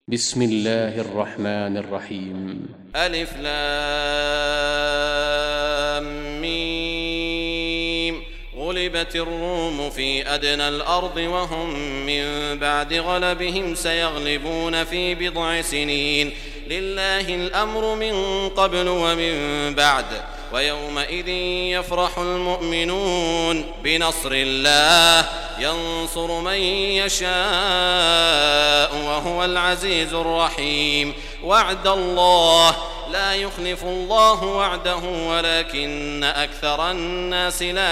بسم الله الرحمن الرحيم. ألف لام ميم. غلبت الروم في أدنى الأرض وهم من بعد غلبهم سيغلبون في بضع سنين. لله الأمر من قبل ومن بعد ويومئذ يفرح المؤمنون بنصر الله ينصر من يشاء وهو العزيز الرحيم. وعد الله لا يخلف الله وعده ولكن أكثر الناس لا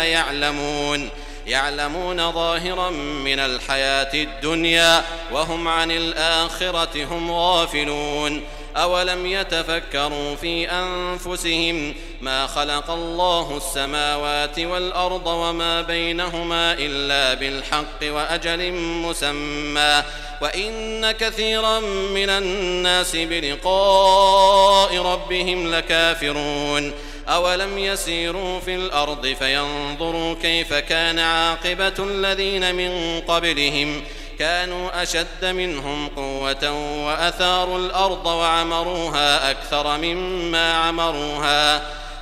يعلمون ظاهرا من الحياة الدنيا وهم عن الآخرة هم غافلون. أولم يتفكروا في أنفسهم ما خلق الله السماوات والأرض وما بينهما إلا بالحق وأجل مسمى وإن كثيرا من الناس بلقاء ربهم لكافرون. أولم يسيروا في الأرض فينظروا كيف كان عاقبة الذين من قبلهم كانوا أشد منهم قوة وأثاروا الأرض وعمروها أكثر مما عمروها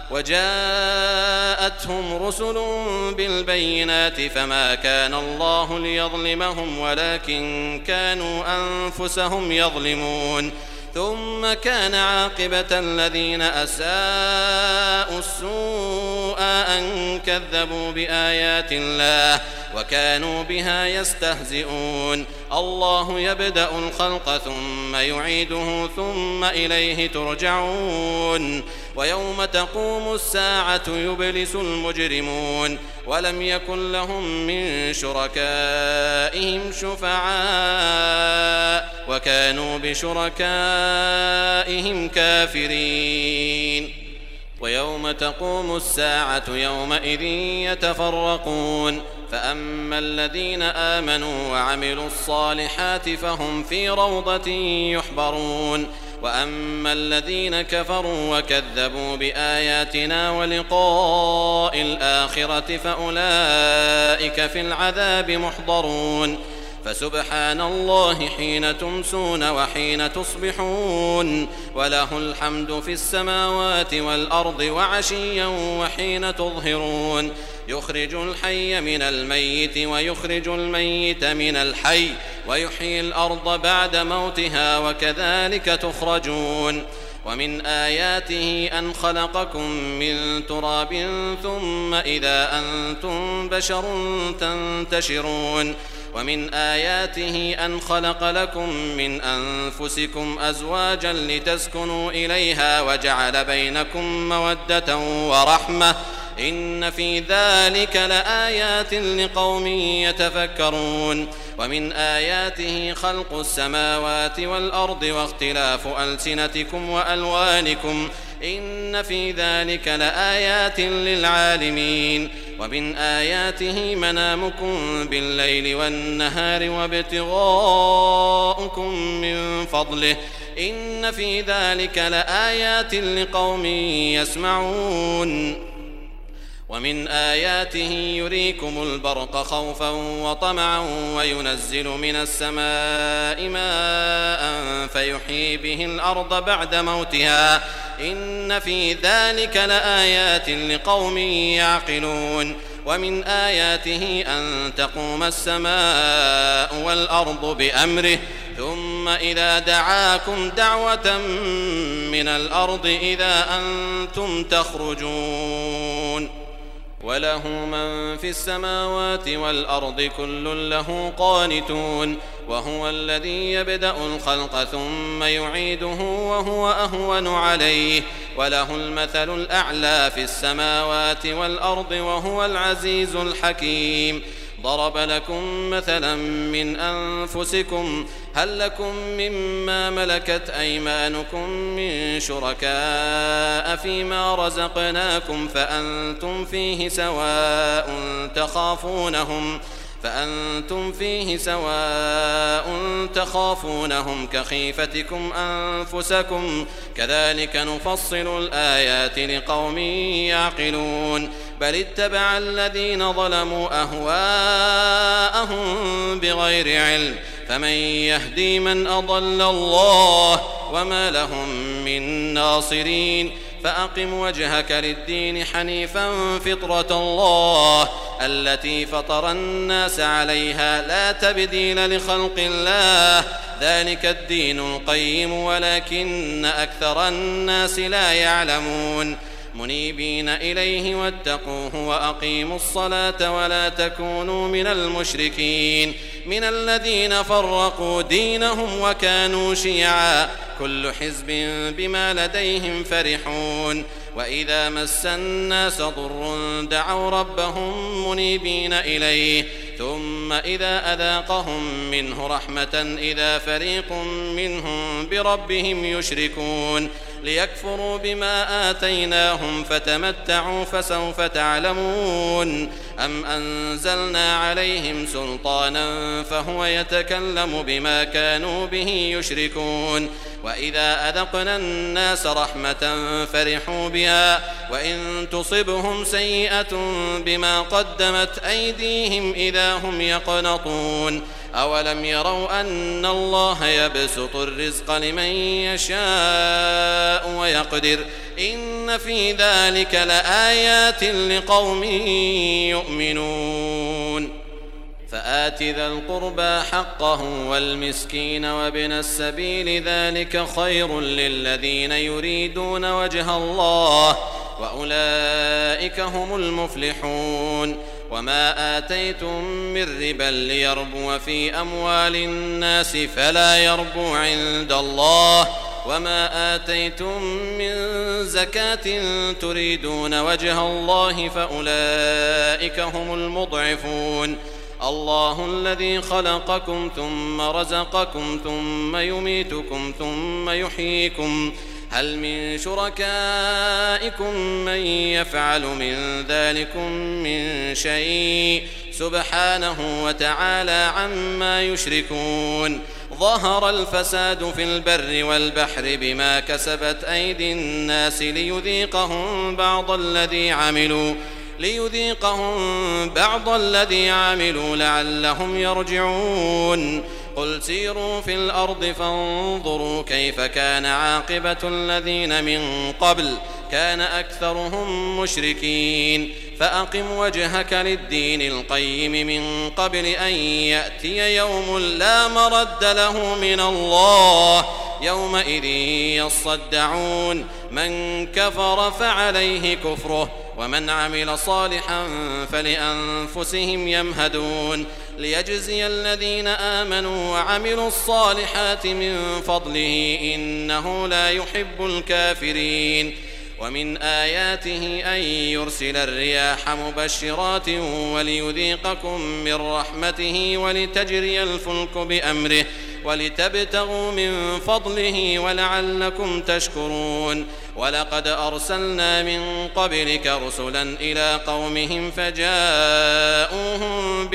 وجاءتهم رسل بالبينات فما كان الله ليظلمهم ولكن كانوا أنفسهم يظلمون. ثم كان عاقبة الذين أساءوا السوء أن كذبوا بآيات الله وكانوا بها يستهزئون. الله يبدأ الخلق ثم يعيده ثم إليه ترجعون. ويوم تقوم الساعة يبلس المجرمون ولم يكن لهم من شركائهم شفعاء وكانوا بشركائهم كافرين. ويوم تقوم الساعة يومئذ يتفرقون فأما الذين آمنوا وعملوا الصالحات فهم في روضة يحبرون وأما الذين كفروا وكذبوا بآياتنا ولقاء الآخرة فأولئك في العذاب محضرون. فسبحان الله حين تمسون وحين تصبحون وله الحمد في السماوات والأرض وعشيا وحين تظهرون. يخرج الحي من الميت ويخرج الميت من الحي ويحيي الأرض بعد موتها وكذلك تخرجون. ومن آياته أن خلقكم من تراب ثم إذا أنتم بشر تنتشرون. ومن آياته أن خلق لكم من أنفسكم أزواجا لتسكنوا إليها وجعل بينكم مودة ورحمة إن في ذلك لآيات لقوم يتفكرون. ومن آياته خلق السماوات والأرض واختلاف ألسنتكم وألوانكم إن في ذلك لآيات للعالمين. ومن آياته منامكم بالليل والنهار وابتغاؤكم من فضله إن في ذلك لآيات لقوم يسمعون. ومن آياته يريكم البرق خوفا وطمعا وينزل من السماء ماء فيحيي به الأرض بعد موتها إن في ذلك لآيات لقوم يعقلون. ومن آياته أن تقوم السماء والأرض بأمره ثم إذا دعاكم دعوة من الأرض إذا أنتم تخرجون. وله من في السماوات والأرض كل له قانتون. وهو الذي يبدأ الخلق ثم يعيده وهو أهون عليه وله المثل الأعلى في السماوات والأرض وهو العزيز الحكيم. ضرب لكم مثلا من أنفسكم هل لكم مما ملكت أيمانكم من شركاء فيما رزقناكم فأنتم فيه سواء تخافونهم كخيفتكم أنفسكم كذلك نفصل الآيات لقوم يعقلون. بل اتبع الذين ظلموا أهواءهم بغير علم فمن يهدي من أضل الله وما لهم من ناصرين فأقم وجهك للدين حنيفا فطرة الله التي فطر الناس عليها لا تبديل لخلق الله ذلك الدين القيم ولكن أكثر الناس لا يعلمون منيبين إليه واتقوه وأقيموا الصلاة ولا تكونوا من المشركين من الذين فرقوا دينهم وكانوا شيعا كل حزب بما لديهم فرحون وإذا مس الناس ضر دعوا ربهم منيبين إليه ثم إذا أذاقهم منه رحمة إذا فريق منهم بربهم يشركون ليكفروا بما آتيناهم فتمتعوا فسوف تعلمون أم أنزلنا عليهم سلطانا فهو يتكلم بما كانوا به يشركون وإذا أذقنا الناس رحمة فرحوا بها وإن تصبهم سيئة بما قدمت أيديهم إذا هم يقنطون أولم يروا أن الله يبسط الرزق لمن يشاء ويقدر إن في ذلك لآيات لقوم يؤمنون فآت ذا القربى حقه والمسكين وابن السبيل ذلك خير للذين يريدون وجه الله وأولئك هم المفلحون وما آتيتم من ربا ليربو في أموال الناس فلا يربو عند الله وما آتيتم من زكاة تريدون وجه الله فأولئك هم المضعفون الله الذي خلقكم ثم رزقكم ثم يميتكم ثم يحييكم هل من شركائكم من يفعل من ذلكم من شيء سبحانه وتعالى عما يشركون ظهر الفساد في البر والبحر بما كسبت أيدي الناس ليذيقهم بعض الذي عملوا لعلهم يرجعون قل سيروا في الأرض فانظروا كيف كان عاقبة الذين من قبل كان أكثرهم مشركين فأقم وجهك للدين القيم من قبل أن يأتي يوم لا مرد له من الله يومئذ يصدعون من كفر فعليه كفره ومن عمل صالحا فلأنفسهم يمهدون ليجزي الذين آمنوا وعملوا الصالحات من فضله إنه لا يحب الكافرين ومن آياته أن يرسل الرياح مبشرات وليذيقكم من رحمته ولتجري الفلك بأمره ولتبتغوا من فضله ولعلكم تشكرون ولقد أرسلنا من قبلك رسلا إلى قومهم فجاءوهم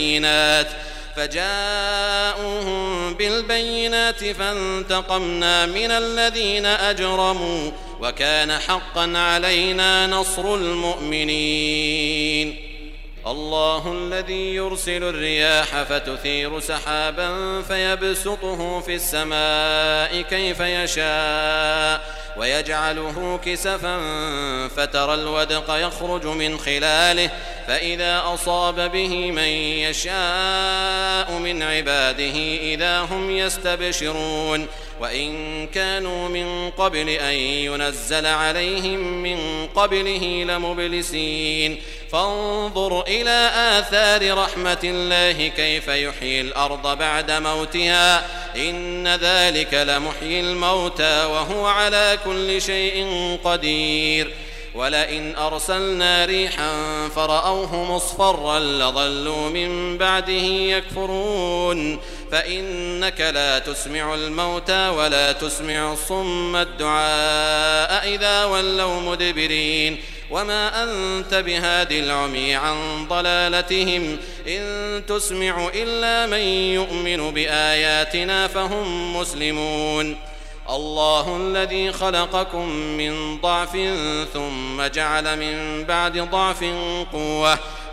بالبينات فانتقمنا من الذين أجرموا وكان حقا علينا نصر المؤمنين الله الذي يرسل الرياح فتثير سحابا فيبسطه في السماء كيف يشاء ويجعله كسفا فترى الودق يخرج من خلاله فإذا أصاب به من يشاء من عباده إذا هم يستبشرون وإن كانوا من قبل أن ينزل عليهم من قبله لمبلسين فانظر إلى آثار رحمة الله كيف يحيي الأرض بعد موتها إن ذلك لمحيي الموتى وهو على كل شيء قدير ولئن أرسلنا ريحا فرأوه مصفرا لظلوا من بعده يكفرون فإنك لا تسمع الموتى ولا تسمع الصم الدعاء إذا ولوا مدبرين وما أنت بهاد العمي عن ضلالتهم إن تسمع إلا من يؤمن بآياتنا فهم مسلمون الله الذي خلقكم من ضعف ثم جعل من بعد ضعف قوة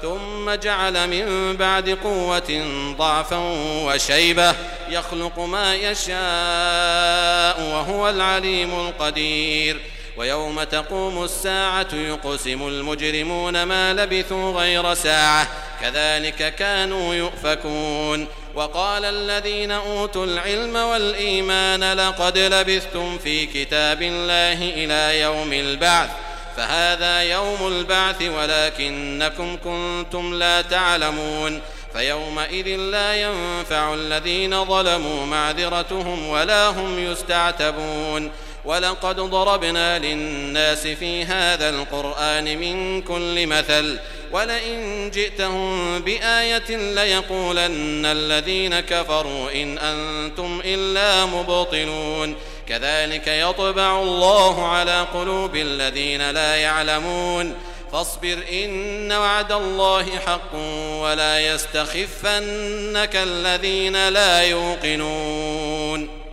ثم جعل من بعد قوة ضعفا وشيبة يخلق ما يشاء وهو العليم القدير ويوم تقوم الساعة يقسم المجرمون ما لبثوا غير ساعة كذلك كانوا يؤفكون وقال الذين أوتوا العلم والإيمان لقد لبثتم في كتاب الله إلى يوم البعث فهذا يوم البعث ولكنكم كنتم لا تعلمون فيومئذ لا ينفع الذين ظلموا معذرتهم ولا هم يستعتبون ولقد ضربنا للناس في هذا القرآن من كل مثل ولئن جئتهم بآية ليقولن الذين كفروا إن أنتم إلا مبطلون كذلك يطبع الله على قلوب الذين لا يعلمون فاصبر إن وعد الله حق ولا يستخفنك الذين لا يوقنون